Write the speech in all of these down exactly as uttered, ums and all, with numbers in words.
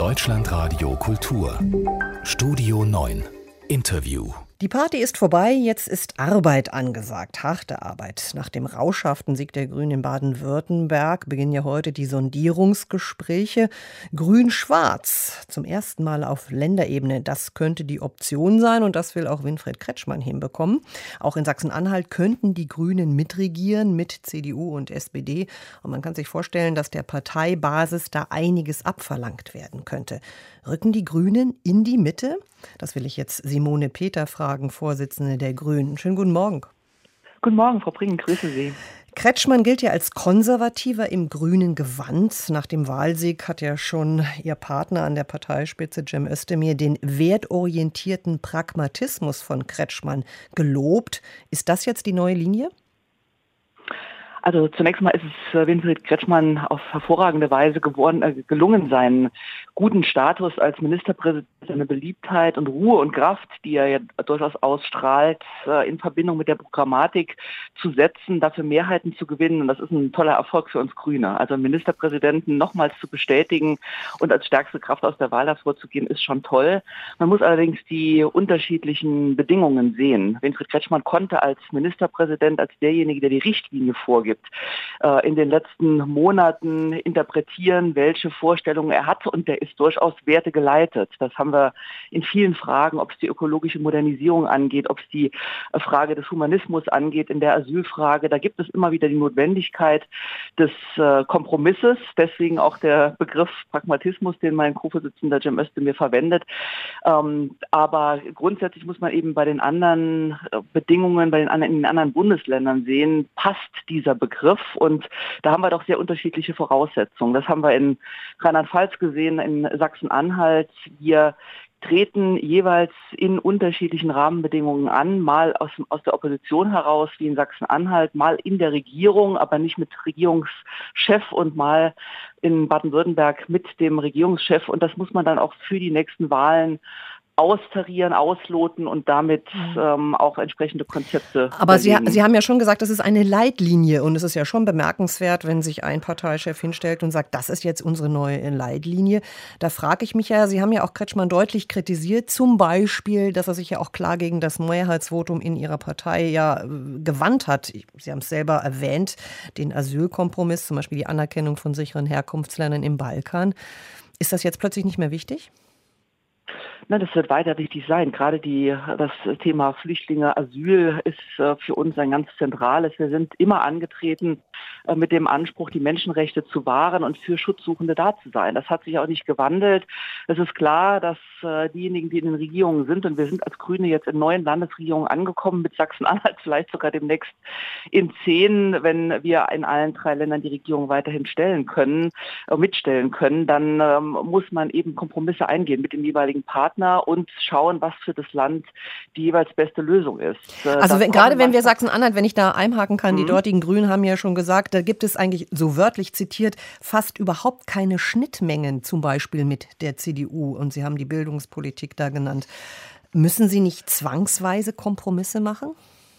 Deutschlandradio Kultur. Studio neun. Interview. Die Party ist vorbei, jetzt ist Arbeit angesagt, harte Arbeit. Nach dem rauschhaften Sieg der Grünen in Baden-Württemberg beginnen ja heute die Sondierungsgespräche. Grün-Schwarz zum ersten Mal auf Länderebene, das könnte die Option sein und das will auch Winfried Kretschmann hinbekommen. Auch in Sachsen-Anhalt könnten die Grünen mitregieren mit C D U und S P D. Und man kann sich vorstellen, dass der Parteibasis da einiges abverlangt werden könnte. Rücken die Grünen in die Mitte? Das will ich jetzt Simone Peter fragen, Vorsitzende der Grünen. Schönen guten Morgen. Guten Morgen, Frau Bringen, grüße Sie. Kretschmann gilt ja als Konservativer im grünen Gewand. Nach dem Wahlsieg hat ja schon Ihr Partner an der Parteispitze, Cem Özdemir, den wertorientierten Pragmatismus von Kretschmann gelobt. Ist das jetzt die neue Linie? Also zunächst mal ist es Winfried Kretschmann auf hervorragende Weise geworden, äh, gelungen, seinen guten Status als Ministerpräsident, seine Beliebtheit und Ruhe und Kraft, die er ja durchaus ausstrahlt, äh, in Verbindung mit der Programmatik zu setzen, dafür Mehrheiten zu gewinnen. Und das ist ein toller Erfolg für uns Grüne. Also einen Ministerpräsidenten nochmals zu bestätigen und als stärkste Kraft aus der Wahl hervorzugehen, ist schon toll. Man muss allerdings die unterschiedlichen Bedingungen sehen. Winfried Kretschmann konnte als Ministerpräsident, als derjenige, der die Richtlinie vorgibt, in den letzten Monaten interpretieren, welche Vorstellungen er hat, und der ist durchaus wertegeleitet. Das haben wir in vielen Fragen, ob es die ökologische Modernisierung angeht, ob es die Frage des Humanismus angeht, in der Asylfrage. Da gibt es immer wieder die Notwendigkeit des Kompromisses, deswegen auch der Begriff Pragmatismus, den mein Co-Vorsitzender Cem Özdemir verwendet. Aber grundsätzlich muss man eben bei den anderen Bedingungen, bei den anderen, in den anderen Bundesländern sehen, passt dieser Begriff, und da haben wir doch sehr unterschiedliche Voraussetzungen. Das haben wir in Rheinland-Pfalz gesehen, in Sachsen-Anhalt. Wir treten jeweils in unterschiedlichen Rahmenbedingungen an, mal aus, aus der Opposition heraus, wie in Sachsen-Anhalt, mal in der Regierung, aber nicht mit Regierungschef, und mal in Baden-Württemberg mit dem Regierungschef. Und das muss man dann auch für die nächsten Wahlen austarieren, ausloten und damit ähm, auch entsprechende Konzepte. Aber Sie, Sie haben ja schon gesagt, das ist eine Leitlinie, und es ist ja schon bemerkenswert, wenn sich ein Parteichef hinstellt und sagt, das ist jetzt unsere neue Leitlinie. Da frage ich mich ja, Sie haben ja auch Kretschmann deutlich kritisiert, zum Beispiel, dass er sich ja auch klar gegen das Mehrheitsvotum in Ihrer Partei ja gewandt hat. Sie haben es selber erwähnt, den Asylkompromiss, zum Beispiel die Anerkennung von sicheren Herkunftsländern im Balkan. Ist das jetzt plötzlich nicht mehr wichtig? Na, das wird weiter wichtig sein. Gerade die, das Thema Flüchtlinge, Asyl ist äh, für uns ein ganz zentrales. Wir sind immer angetreten äh, mit dem Anspruch, die Menschenrechte zu wahren und für Schutzsuchende da zu sein. Das hat sich auch nicht gewandelt. Es ist klar, dass äh, diejenigen, die in den Regierungen sind, und wir sind als Grüne jetzt in neuen Landesregierungen angekommen, mit Sachsen-Anhalt vielleicht sogar demnächst in zehn, wenn wir in allen drei Ländern die Regierung weiterhin stellen können, äh, mitstellen können, dann ähm, muss man eben Kompromisse eingehen mit dem jeweiligen Partner und schauen, was für das Land die jeweils beste Lösung ist. Also wenn, gerade wenn wir Sachsen-Anhalt, wenn ich da einhaken kann, mhm. die dortigen Grünen haben ja schon gesagt, da gibt es eigentlich, so wörtlich zitiert, fast überhaupt keine Schnittmengen, zum Beispiel mit der C D U. Und Sie haben die Bildungspolitik da genannt. Müssen Sie nicht zwangsweise Kompromisse machen?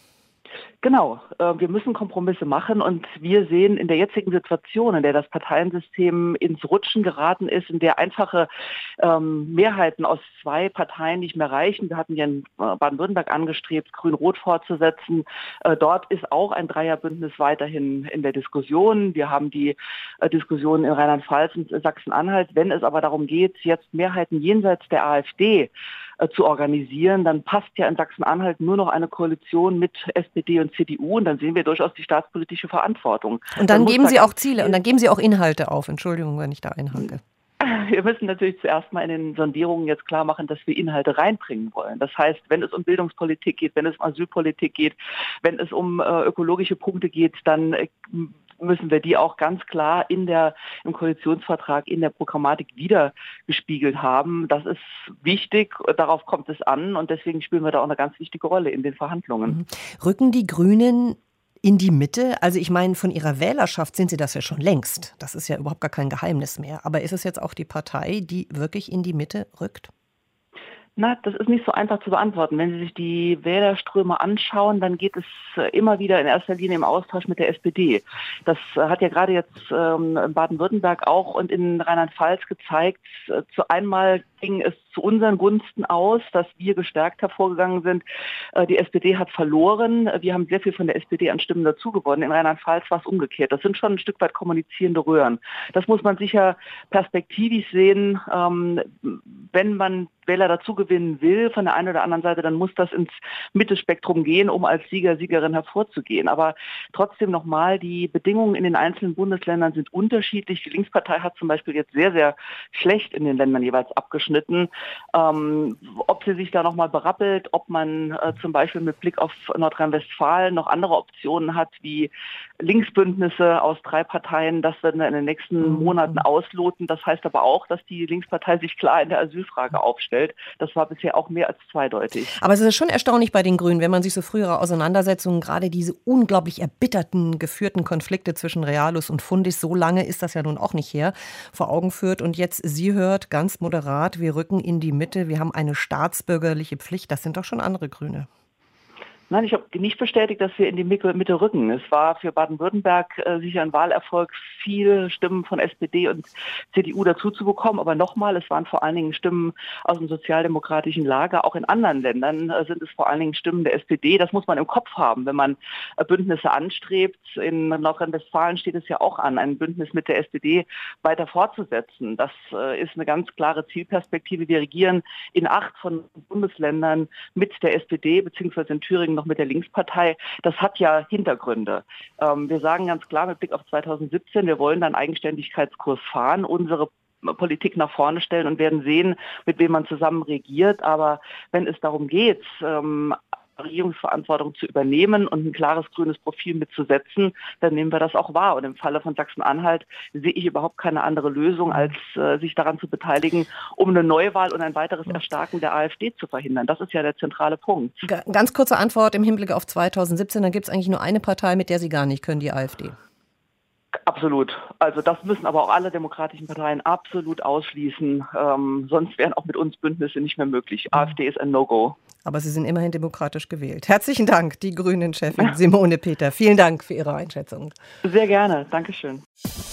Genau, wir müssen Kompromisse machen, und wir sehen in der jetzigen Situation, in der das Parteiensystem ins Rutschen geraten ist, in der einfache ähm, Mehrheiten aus zwei Parteien nicht mehr reichen. Wir hatten ja in Baden-Württemberg angestrebt, Grün-Rot fortzusetzen. Äh, dort ist auch ein Dreierbündnis weiterhin in der Diskussion. Wir haben die äh, Diskussion in Rheinland-Pfalz und Sachsen-Anhalt. Wenn es aber darum geht, jetzt Mehrheiten jenseits der AfD äh, zu organisieren, dann passt ja in Sachsen-Anhalt nur noch eine Koalition mit S P D und C D U, und dann sehen wir durchaus die staatspolitische Verantwortung. Und dann, dann geben Sie auch Ziele und dann geben Sie auch Inhalte auf. Entschuldigung, wenn ich da einhake. Wir müssen natürlich zuerst mal in den Sondierungen jetzt klar machen, dass wir Inhalte reinbringen wollen. Das heißt, wenn es um Bildungspolitik geht, wenn es um Asylpolitik geht, wenn es um äh, ökologische Punkte geht, dann äh, müssen wir die auch ganz klar in der, im Koalitionsvertrag, in der Programmatik wiedergespiegelt haben. Das ist wichtig, darauf kommt es an, und deswegen spielen wir da auch eine ganz wichtige Rolle in den Verhandlungen. Rücken die Grünen in die Mitte? Also ich meine, von Ihrer Wählerschaft sind Sie das ja schon längst. Das ist ja überhaupt gar kein Geheimnis mehr. Aber ist es jetzt auch die Partei, die wirklich in die Mitte rückt? Na, das ist nicht so einfach zu beantworten. Wenn Sie sich die Wählerströme anschauen, dann geht es immer wieder in erster Linie im Austausch mit der S P D. Das hat ja gerade jetzt ähm, in Baden-Württemberg auch und in Rheinland-Pfalz gezeigt. Zu einmal ging es zu unseren Gunsten aus, dass wir gestärkt hervorgegangen sind. Äh, die S P D hat verloren. Wir haben sehr viel von der S P D an Stimmen dazu gewonnen. In Rheinland-Pfalz war es umgekehrt. Das sind schon ein Stück weit kommunizierende Röhren. Das muss man sicher perspektivisch sehen. Ähm, wenn man Wähler dazu gewinnen will von der einen oder anderen Seite, dann muss das ins Mittelspektrum gehen, um als Sieger, Siegerin hervorzugehen. Aber trotzdem nochmal, die Bedingungen in den einzelnen Bundesländern sind unterschiedlich. Die Linkspartei hat zum Beispiel jetzt sehr, sehr schlecht in den Ländern jeweils abgeschnitten. Ähm, ob sie sich da nochmal berappelt, ob man äh, zum Beispiel mit Blick auf Nordrhein-Westfalen noch andere Optionen hat, wie Linksbündnisse aus drei Parteien, das werden wir in den nächsten Monaten ausloten. Das heißt aber auch, dass die Linkspartei sich klar in der Asylfrage aufstellt. Das war bisher auch mehr als zweideutig. Aber es ist schon erstaunlich bei den Grünen, wenn man sich so frühere Auseinandersetzungen, gerade diese unglaublich erbitterten, geführten Konflikte zwischen Realos und Fundis, so lange ist das ja nun auch nicht her, vor Augen führt. Und jetzt, sie hört ganz moderat, wir rücken in die Mitte, wir haben eine staatsbürgerliche Pflicht. Das sind doch schon andere Grüne. Nein, ich habe nicht bestätigt, dass wir in die Mitte rücken. Es war für Baden-Württemberg äh, sicher ein Wahlerfolg, viele Stimmen von S P D und C D U dazu zu bekommen. Aber nochmal, es waren vor allen Dingen Stimmen aus dem sozialdemokratischen Lager. Auch in anderen Ländern äh, sind es vor allen Dingen Stimmen der S P D. Das muss man im Kopf haben, wenn man äh, Bündnisse anstrebt. In Nordrhein-Westfalen steht es ja auch an, ein Bündnis mit der S P D weiter fortzusetzen. Das äh, ist eine ganz klare Zielperspektive. Wir regieren in acht von Bundesländern mit der S P D, beziehungsweise in Thüringen noch mit der Linkspartei. Das hat ja Hintergründe. Ähm, wir sagen ganz klar mit Blick auf zweitausendsiebzehn, wir wollen dann Eigenständigkeitskurs fahren, unsere Politik nach vorne stellen und werden sehen, mit wem man zusammen regiert. Aber wenn es darum geht, ähm, Regierungsverantwortung zu übernehmen und ein klares grünes Profil mitzusetzen, dann nehmen wir das auch wahr. Und im Falle von Sachsen-Anhalt sehe ich überhaupt keine andere Lösung, als äh, sich daran zu beteiligen, um eine Neuwahl und ein weiteres Erstarken der AfD zu verhindern. Das ist ja der zentrale Punkt. Ganz kurze Antwort im Hinblick auf zweitausendsiebzehn, dann gibt es eigentlich nur eine Partei, mit der Sie gar nicht können, die AfD. Absolut. Also das müssen aber auch alle demokratischen Parteien absolut ausschließen. Ähm, sonst wären auch mit uns Bündnisse nicht mehr möglich. Mhm. AfD ist ein No-Go. Aber Sie sind immerhin demokratisch gewählt. Herzlichen Dank, die Grünen-Chefin Simone Peter. Vielen Dank für Ihre Einschätzung. Sehr gerne. Dankeschön.